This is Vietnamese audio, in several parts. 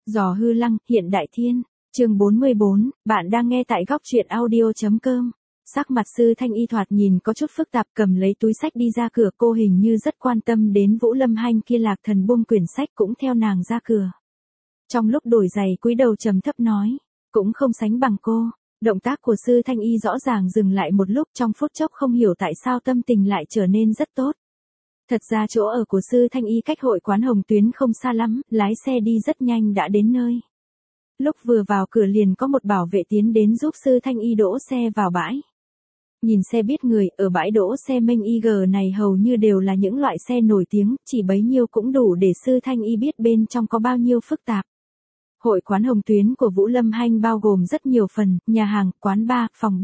Giò hư lăng, hiện đại thiên. Chương 44, bạn đang nghe tại góc truyện audio.com. Sắc mặt Sư Thanh Y thoạt nhìn có chút phức tạp, cầm lấy túi sách đi ra cửa, cô hình như rất quan tâm đến Vũ Lâm Hanh kia. Lạc Thần buông quyển sách cũng theo nàng ra cửa. Trong lúc đổi giày cúi đầu trầm thấp nói, cũng không sánh bằng cô. Động tác của Sư Thanh Y rõ ràng dừng lại một lúc, trong phút chốc không hiểu tại sao tâm tình lại trở nên rất tốt. Thật ra chỗ ở của Sư Thanh Y cách hội quán Hồng Tuyến không xa lắm, lái xe đi rất nhanh đã đến nơi. Lúc vừa vào cửa liền có một bảo vệ tiến đến giúp Sư Thanh Y đỗ xe vào bãi. Nhìn xe biết người, ở bãi đỗ xe Minh IG này hầu như đều là những loại xe nổi tiếng, chỉ bấy nhiêu cũng đủ để Sư Thanh Y biết bên trong có bao nhiêu phức tạp. Hội quán Hồng Tuyến của Vũ Lâm Hanh bao gồm rất nhiều phần, nhà hàng, quán bar, phòng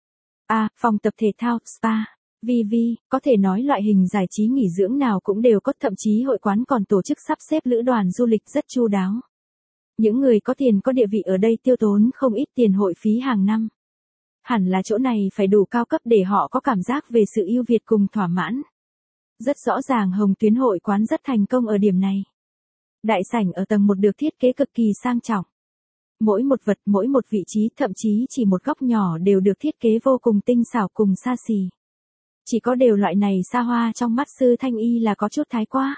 phòng tập thể thao, spa, VV, có thể nói loại hình giải trí nghỉ dưỡng nào cũng đều có, thậm chí hội quán còn tổ chức sắp xếp lữ đoàn du lịch rất chu đáo. Những người có tiền có địa vị ở đây tiêu tốn không ít tiền hội phí hàng năm. Hẳn là chỗ này phải đủ cao cấp để họ có cảm giác về sự ưu việt cùng thỏa mãn. Rất rõ ràng Hồng Tuyến hội quán rất thành công ở điểm này. Đại sảnh ở tầng 1 được thiết kế cực kỳ sang trọng. Mỗi một vật, mỗi một vị trí, thậm chí chỉ một góc nhỏ đều được thiết kế vô cùng tinh xảo cùng xa xỉ. Chỉ có điều loại này xa hoa trong mắt Sư Thanh Y là có chút thái quá.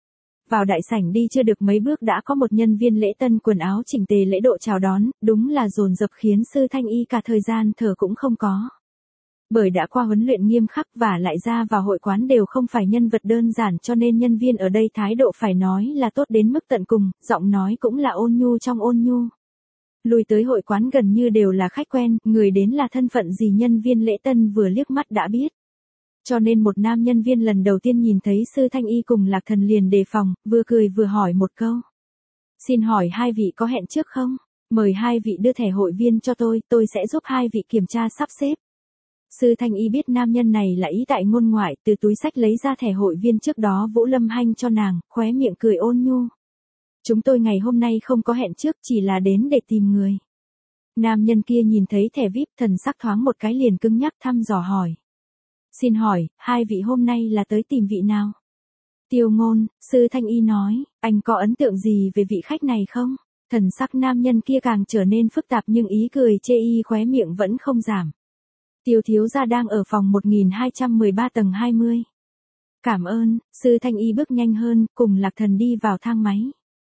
Vào đại sảnh đi chưa được mấy bước đã có một nhân viên lễ tân quần áo chỉnh tề lễ độ chào đón, đúng là dồn dập khiến Sư Thanh Y cả thời gian thở cũng không có. Bởi đã qua huấn luyện nghiêm khắc và lại ra vào hội quán đều không phải nhân vật đơn giản, cho nên nhân viên ở đây thái độ phải nói là tốt đến mức tận cùng, giọng nói cũng là ôn nhu trong ôn nhu. Lui tới hội quán gần như đều là khách quen, người đến là thân phận gì nhân viên lễ tân vừa liếc mắt đã biết. Cho nên một nam nhân viên lần đầu tiên nhìn thấy Sư Thanh Y cùng Lạc Thần liền đề phòng, vừa cười vừa hỏi một câu. Xin hỏi hai vị có hẹn trước không? Mời hai vị đưa thẻ hội viên cho tôi sẽ giúp hai vị kiểm tra sắp xếp. Sư Thanh Y biết nam nhân này là ý tại ngôn ngoại, từ túi sách lấy ra thẻ hội viên trước đó Vũ Lâm Hanh cho nàng, khóe miệng cười ôn nhu. Chúng tôi ngày hôm nay không có hẹn trước, chỉ là đến để tìm người. Nam nhân kia nhìn thấy thẻ VIP, thần sắc thoáng một cái liền cứng nhắc thăm dò hỏi. Xin hỏi, hai vị hôm nay là tới tìm vị nào? Tiêu Ngôn, Sư Thanh Y nói, anh có ấn tượng gì về vị khách này không? Thần sắc nam nhân kia càng trở nên phức tạp nhưng ý cười chê y khóe miệng vẫn không giảm. Tiêu thiếu gia đang ở phòng 1213 tầng 20. Cảm ơn, Sư Thanh Y bước nhanh hơn, cùng Lạc Thần đi vào thang máy.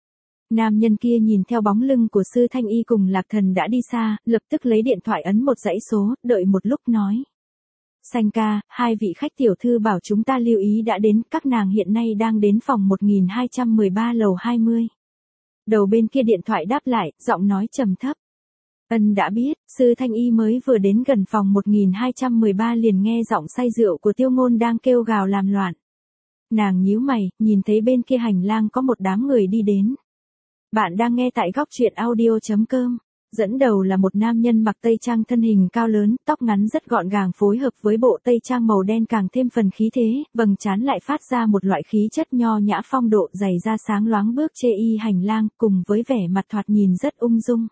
Nam nhân kia nhìn theo bóng lưng của Sư Thanh Y cùng Lạc Thần đã đi xa, lập tức lấy điện thoại ấn một dãy số, đợi một lúc nói. Sanh ca, hai vị khách tiểu thư bảo chúng ta lưu ý đã đến, các nàng hiện nay đang đến phòng 1213 lầu 20. Đầu bên kia điện thoại đáp lại, giọng nói trầm thấp. Ân đã biết, Sư Thanh Y mới vừa đến gần phòng 1213 liền nghe giọng say rượu của Tiêu Ngôn đang kêu gào làm loạn. Nàng nhíu mày, nhìn thấy bên kia hành lang có một đám người đi đến. Bạn đang nghe tại góc truyện audio.com. Dẫn đầu là một nam nhân mặc tây trang thân hình cao lớn, tóc ngắn rất gọn gàng phối hợp với bộ tây trang màu đen càng thêm phần khí thế, vầng trán lại phát ra một loại khí chất nho nhã phong độ, giày da sáng loáng bước chê y hành lang, cùng với vẻ mặt thoạt nhìn rất ung dung.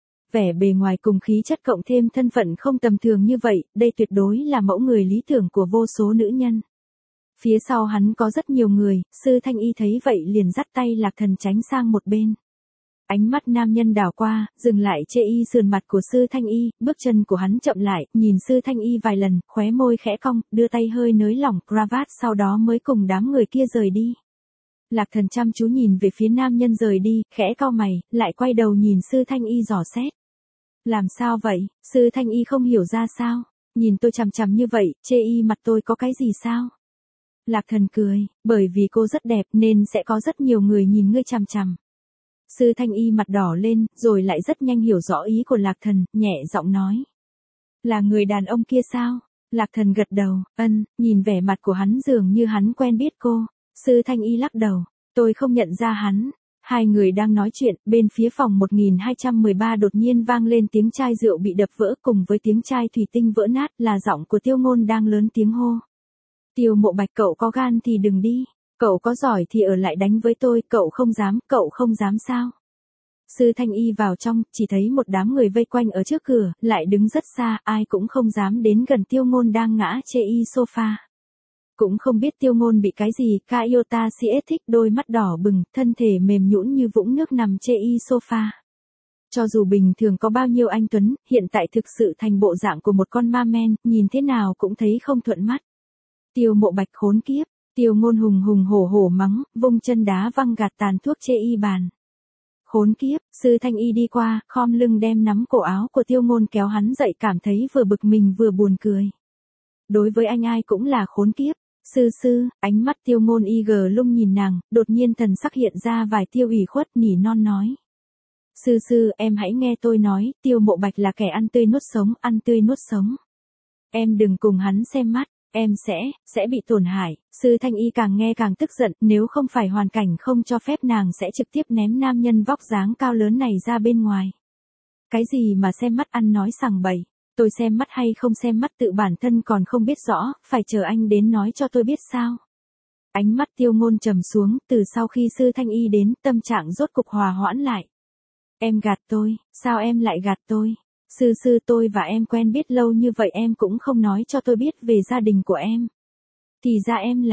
Vẻ bề ngoài cùng khí chất cộng thêm thân phận không tầm thường như vậy, đây tuyệt đối là mẫu người lý tưởng của vô số nữ nhân. Phía sau hắn có rất nhiều người, Sư Thanh Y thấy vậy liền dắt tay Lạc Thần tránh sang một bên. Ánh mắt nam nhân đảo qua, dừng lại chê y sườn mặt của Sư Thanh Y, bước chân của hắn chậm lại, nhìn Sư Thanh Y vài lần, khóe môi khẽ cong, đưa tay hơi nới lỏng cravat sau đó mới cùng đám người kia rời đi. Lạc Thần chăm chú nhìn về phía nam nhân rời đi, khẽ cau mày, lại quay đầu nhìn Sư Thanh Y dò xét. Làm sao vậy, Sư Thanh Y không hiểu ra sao, nhìn tôi chằm chằm như vậy, chê y mặt tôi có cái gì sao? Lạc Thần cười, bởi vì cô rất đẹp nên sẽ có rất nhiều người nhìn ngươi chằm chằm. Sư Thanh Y mặt đỏ lên, rồi lại rất nhanh hiểu rõ ý của Lạc Thần, nhẹ giọng nói. Là người đàn ông kia sao? Lạc Thần gật đầu, nhìn vẻ mặt của hắn dường như hắn quen biết cô. Sư Thanh Y lắc đầu, tôi không nhận ra hắn. Hai người đang nói chuyện, bên phía phòng 1213 đột nhiên vang lên tiếng chai rượu bị đập vỡ cùng với tiếng chai thủy tinh vỡ nát, là giọng của Tiêu Ngôn đang lớn tiếng hô. Tiêu Mộ Bạch, cậu có gan thì đừng đi. Cậu có giỏi thì ở lại đánh với tôi, cậu không dám sao? Sư Thanh Y vào trong, chỉ thấy một đám người vây quanh ở trước cửa, lại đứng rất xa, ai cũng không dám đến gần Tiêu Ngôn đang ngã chê y sofa. Cũng không biết Tiêu Ngôn bị cái gì, Kaiota CS thích đôi mắt đỏ bừng, thân thể mềm nhũn như vũng nước nằm chê y sofa. Cho dù bình thường có bao nhiêu anh Tuấn, hiện tại thực sự thành bộ dạng của một con ma men, nhìn thế nào cũng thấy không thuận mắt. Tiêu Mộ Bạch khốn kiếp, Tiêu Ngôn hùng hùng hổ hổ mắng, vung chân đá văng gạt tàn thuốc chê y bàn. Khốn kiếp, Sư Thanh Y đi qua, khom lưng đem nắm cổ áo của Tiêu Ngôn kéo hắn dậy, cảm thấy vừa bực mình vừa buồn cười. Đối với anh ai cũng là khốn kiếp. Sư, ánh mắt Tiêu Ngôn IG lung nhìn nàng, đột nhiên thần sắc hiện ra vài tia ủy khuất, nỉ non nói. Sư, em hãy nghe tôi nói, Tiêu Mộ Bạch là kẻ ăn tươi nuốt sống. Em đừng cùng hắn xem mắt, em sẽ bị tổn hại. Sư Thanh Y càng nghe càng tức giận, nếu không phải hoàn cảnh không cho phép nàng sẽ trực tiếp ném nam nhân vóc dáng cao lớn này ra bên ngoài. Cái gì mà xem mắt ăn nói sằng bậy, tôi xem mắt hay không xem mắt tự bản thân còn không biết rõ, phải chờ anh đến nói cho tôi biết sao. Ánh mắt Tiêu Ngôn trầm xuống, từ sau khi Sư Thanh Y đến, tâm trạng rốt cục hòa hoãn lại. Em gạt tôi, sao em lại gạt tôi? Sư, tôi và em quen biết lâu như vậy em cũng không nói cho tôi biết về gia đình của em. Thì ra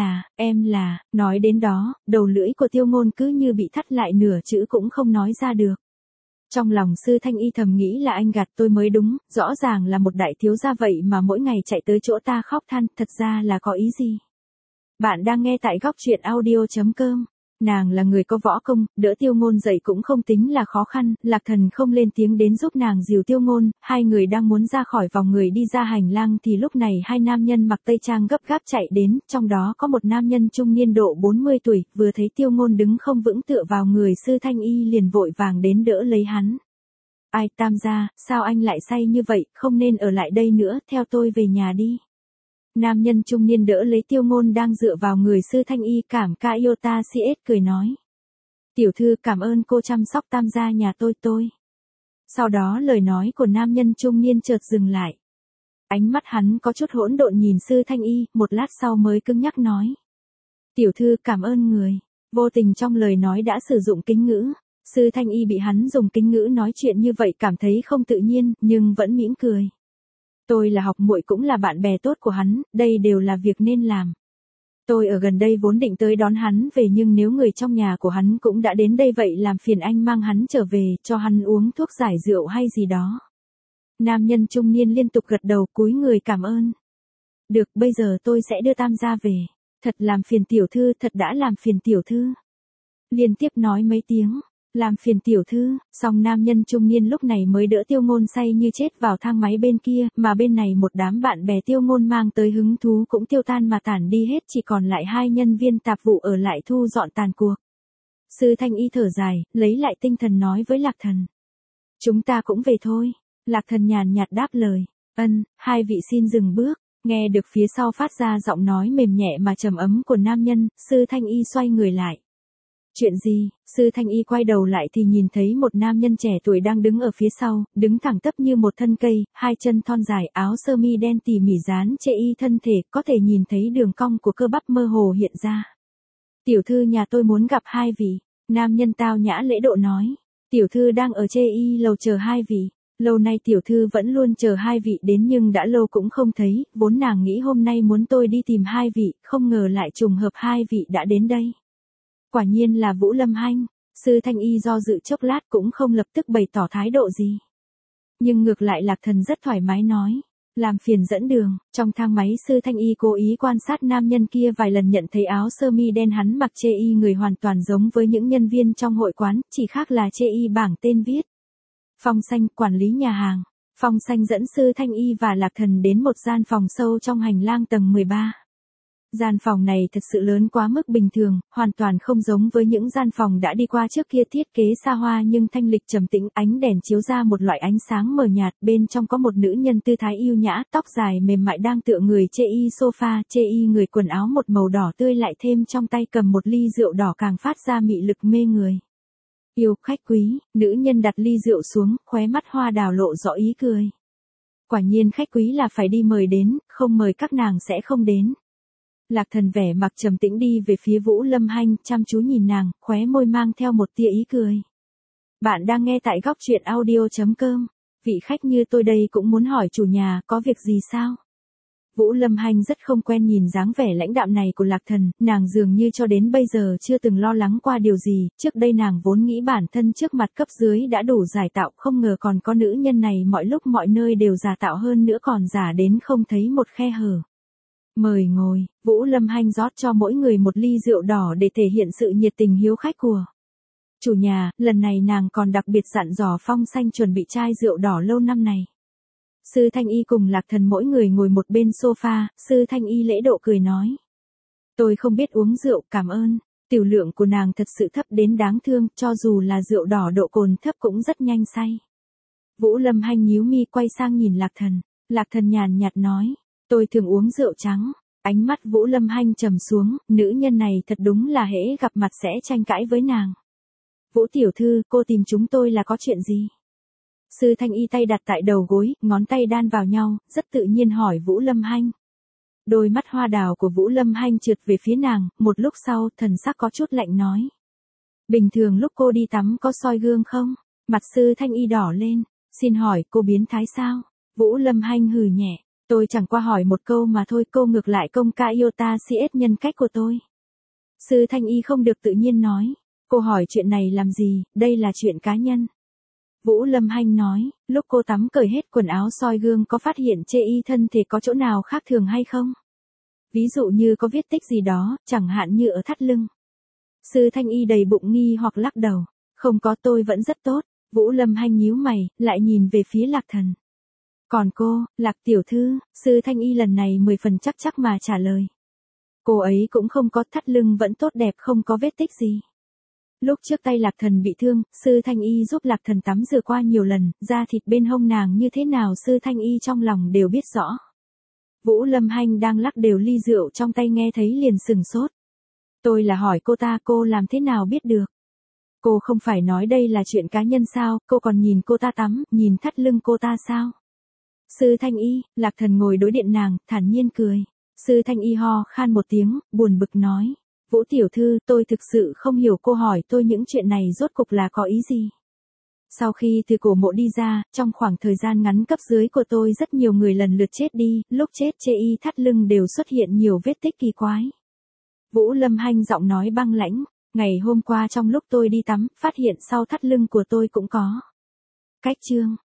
em là, nói đến đó, đầu lưỡi của Tiêu Ngôn cứ như bị thắt lại, nửa chữ cũng không nói ra được. Trong lòng Sư Thanh Y thầm nghĩ là anh gạt tôi mới đúng, rõ ràng là một đại thiếu gia vậy mà mỗi ngày chạy tới chỗ ta khóc than, thật ra là có ý gì? Bạn đang nghe tại góc truyện audio.com. Nàng là người có võ công, đỡ Tiêu Ngôn dậy cũng không tính là khó khăn, Lạc Thần không lên tiếng đến giúp nàng dìu Tiêu Ngôn, hai người đang muốn ra khỏi vòng người đi ra hành lang thì lúc này hai nam nhân mặc tây trang gấp gáp chạy đến, trong đó có một nam nhân trung niên độ 40 tuổi, vừa thấy Tiêu Ngôn đứng không vững tựa vào người Sư Thanh Y liền vội vàng đến đỡ lấy hắn. Ai Tam gia, sao anh lại say như vậy, không nên ở lại đây nữa, theo tôi về nhà đi. Nam nhân trung niên đỡ lấy Tiêu Ngôn đang dựa vào người Sư Thanh Y, cảm Kaiota CS cười nói. Tiểu thư cảm ơn cô chăm sóc Tam gia nhà tôi. Sau đó lời nói của nam nhân trung niên chợt dừng lại. Ánh mắt hắn có chút hỗn độn nhìn Sư Thanh Y, một lát sau mới cứng nhắc nói. Tiểu thư cảm ơn người, vô tình trong lời nói đã sử dụng kính ngữ. Sư Thanh Y bị hắn dùng kính ngữ nói chuyện như vậy cảm thấy không tự nhiên, nhưng vẫn mỉm cười. Tôi là học muội cũng là bạn bè tốt của hắn, đây đều là việc nên làm. Tôi ở gần đây vốn định tới đón hắn về nhưng nếu người trong nhà của hắn cũng đã đến đây vậy làm phiền anh mang hắn trở về, cho hắn uống thuốc giải rượu hay gì đó. Nam nhân trung niên liên tục gật đầu cúi người cảm ơn. Được, bây giờ tôi sẽ đưa Tam gia về. Thật làm phiền tiểu thư, thật đã làm phiền tiểu thư. Liên tiếp nói mấy tiếng. Làm phiền tiểu thư, song nam nhân trung niên lúc này mới đỡ Tiêu Ngôn say như chết vào thang máy bên kia, mà bên này một đám bạn bè Tiêu Ngôn mang tới hứng thú cũng tiêu tan mà tản đi hết, chỉ còn lại hai nhân viên tạp vụ ở lại thu dọn tàn cuộc. Sư Thanh Y thở dài, lấy lại tinh thần nói với Lạc Thần. Chúng ta cũng về thôi. Lạc Thần nhàn nhạt đáp lời. Hai vị xin dừng bước. Nghe được phía sau phát ra giọng nói mềm nhẹ mà trầm ấm của nam nhân, Sư Thanh Y xoay người lại. Chuyện gì? Sư Thanh Y quay đầu lại thì nhìn thấy một nam nhân trẻ tuổi đang đứng ở phía sau, đứng thẳng tắp như một thân cây, hai chân thon dài, áo sơ mi đen tỉ mỉ dán chê y thân thể, có thể nhìn thấy đường cong của cơ bắp mơ hồ hiện ra. Tiểu thư nhà tôi muốn gặp hai vị. Nam nhân tao nhã lễ độ nói. Tiểu thư đang ở chê y lầu chờ hai vị. Lâu nay tiểu thư vẫn luôn chờ hai vị đến nhưng đã lâu cũng không thấy, vốn nàng nghĩ hôm nay muốn tôi đi tìm hai vị, không ngờ lại trùng hợp hai vị đã đến đây. Quả nhiên là Vũ Lâm Hanh. Sư Thanh Y do dự chốc lát cũng không lập tức bày tỏ thái độ gì. Nhưng ngược lại Lạc Thần rất thoải mái nói. Làm phiền dẫn đường. Trong thang máy Sư Thanh Y cố ý quan sát nam nhân kia vài lần, nhận thấy áo sơ mi đen hắn mặc chê y người hoàn toàn giống với những nhân viên trong hội quán, chỉ khác là chê y bảng tên viết. Phong Xanh, quản lý nhà hàng. Phong Xanh dẫn Sư Thanh Y và Lạc Thần đến một gian phòng sâu trong hành lang tầng 13. Gian phòng này thật sự lớn quá mức bình thường, hoàn toàn không giống với những gian phòng đã đi qua trước kia, thiết kế xa hoa nhưng thanh lịch trầm tĩnh, ánh đèn chiếu ra một loại ánh sáng mờ nhạt, bên trong có một nữ nhân tư thái yêu nhã, tóc dài mềm mại đang tựa người chê y sofa, chê y người quần áo một màu đỏ tươi lại thêm trong tay cầm một ly rượu đỏ càng phát ra mị lực mê người. Yêu khách quý, nữ nhân đặt ly rượu xuống, khóe mắt hoa đào lộ rõ ý cười. Quả nhiên khách quý là phải đi mời đến, không mời các nàng sẽ không đến. Lạc Thần vẻ mặt trầm tĩnh đi về phía Vũ Lâm Hanh, chăm chú nhìn nàng, khóe môi mang theo một tia ý cười. Bạn đang nghe tại góc truyện audio.com. Vị khách như tôi đây cũng muốn hỏi chủ nhà, có việc gì sao? Vũ Lâm Hanh rất không quen nhìn dáng vẻ lãnh đạm này của Lạc Thần, nàng dường như cho đến bây giờ chưa từng lo lắng qua điều gì, trước đây nàng vốn nghĩ bản thân trước mặt cấp dưới đã đủ giải tạo, không ngờ còn có nữ nhân này mọi lúc mọi nơi đều giả tạo hơn nữa, còn giả đến không thấy một khe hở. Mời ngồi, Vũ Lâm Hanh rót cho mỗi người một ly rượu đỏ để thể hiện sự nhiệt tình hiếu khách của chủ nhà, lần này nàng còn đặc biệt dặn dò Phong Xanh chuẩn bị chai rượu đỏ lâu năm này. Sư Thanh Y cùng Lạc Thần mỗi người ngồi một bên sofa, Sư Thanh Y lễ độ cười nói. Tôi không biết uống rượu, cảm ơn. Tiểu lượng của nàng thật sự thấp đến đáng thương, cho dù là rượu đỏ độ cồn thấp cũng rất nhanh say. Vũ Lâm Hanh nhíu mi quay sang nhìn Lạc Thần. Lạc Thần nhàn nhạt nói, tôi thường uống rượu trắng. Ánh mắt Vũ Lâm Hanh trầm xuống, nữ nhân này thật đúng là hễ gặp mặt sẽ tranh cãi với nàng. Vũ tiểu thư, cô tìm chúng tôi là có chuyện gì? Sư Thanh Y tay đặt tại đầu gối, ngón tay đan vào nhau, rất tự nhiên hỏi Vũ Lâm Hanh. Đôi mắt hoa đào của Vũ Lâm Hanh trượt về phía nàng, một lúc sau, thần sắc có chút lạnh nói. Bình thường lúc cô đi tắm có soi gương không? Mặt Sư Thanh Y đỏ lên, xin hỏi cô biến thái sao? Vũ Lâm Hanh hừ nhẹ, tôi chẳng qua hỏi một câu mà thôi, cô ngược lại công ca yêu ta CS nhân cách của tôi. Sư Thanh Y không được tự nhiên nói, cô hỏi chuyện này làm gì, đây là chuyện cá nhân. Vũ Lâm Hanh nói, lúc cô tắm cởi hết quần áo soi gương có phát hiện chê y thân thể có chỗ nào khác thường hay không? Ví dụ như có vết tích gì đó, chẳng hạn như ở thắt lưng. Sư Thanh Y đầy bụng nghi hoặc lắc đầu, không có, tôi vẫn rất tốt. Vũ Lâm Hanh nhíu mày, lại nhìn về phía Lạc Thần. Còn cô, Lạc tiểu thư, Sư Thanh Y lần này 10 phần chắc mà trả lời. Cô ấy cũng không có, thắt lưng vẫn tốt đẹp, không có vết tích gì. Lúc trước tay Lạc Thần bị thương, Sư Thanh Y giúp Lạc Thần tắm rửa qua nhiều lần, da thịt bên hông nàng như thế nào Sư Thanh Y trong lòng đều biết rõ. Vũ Lâm Hanh đang lắc đều ly rượu trong tay nghe thấy liền sừng sốt. Tôi là hỏi cô ta, cô làm thế nào biết được? Cô không phải nói đây là chuyện cá nhân sao, cô còn nhìn cô ta tắm, nhìn thắt lưng cô ta sao? Sư Thanh Y, Lạc Thần ngồi đối điện nàng, thản nhiên cười. Sư Thanh Y ho khan một tiếng, buồn bực nói. Vũ tiểu thư, tôi thực sự không hiểu cô hỏi tôi những chuyện này rốt cục là có ý gì. Sau khi từ cổ mộ đi ra, trong khoảng thời gian ngắn cấp dưới của tôi rất nhiều người lần lượt chết đi, lúc chết chê y thắt lưng đều xuất hiện nhiều vết tích kỳ quái. Vũ Lâm Hanh giọng nói băng lãnh, ngày hôm qua trong lúc tôi đi tắm, phát hiện sau thắt lưng của tôi cũng có. Cách chương.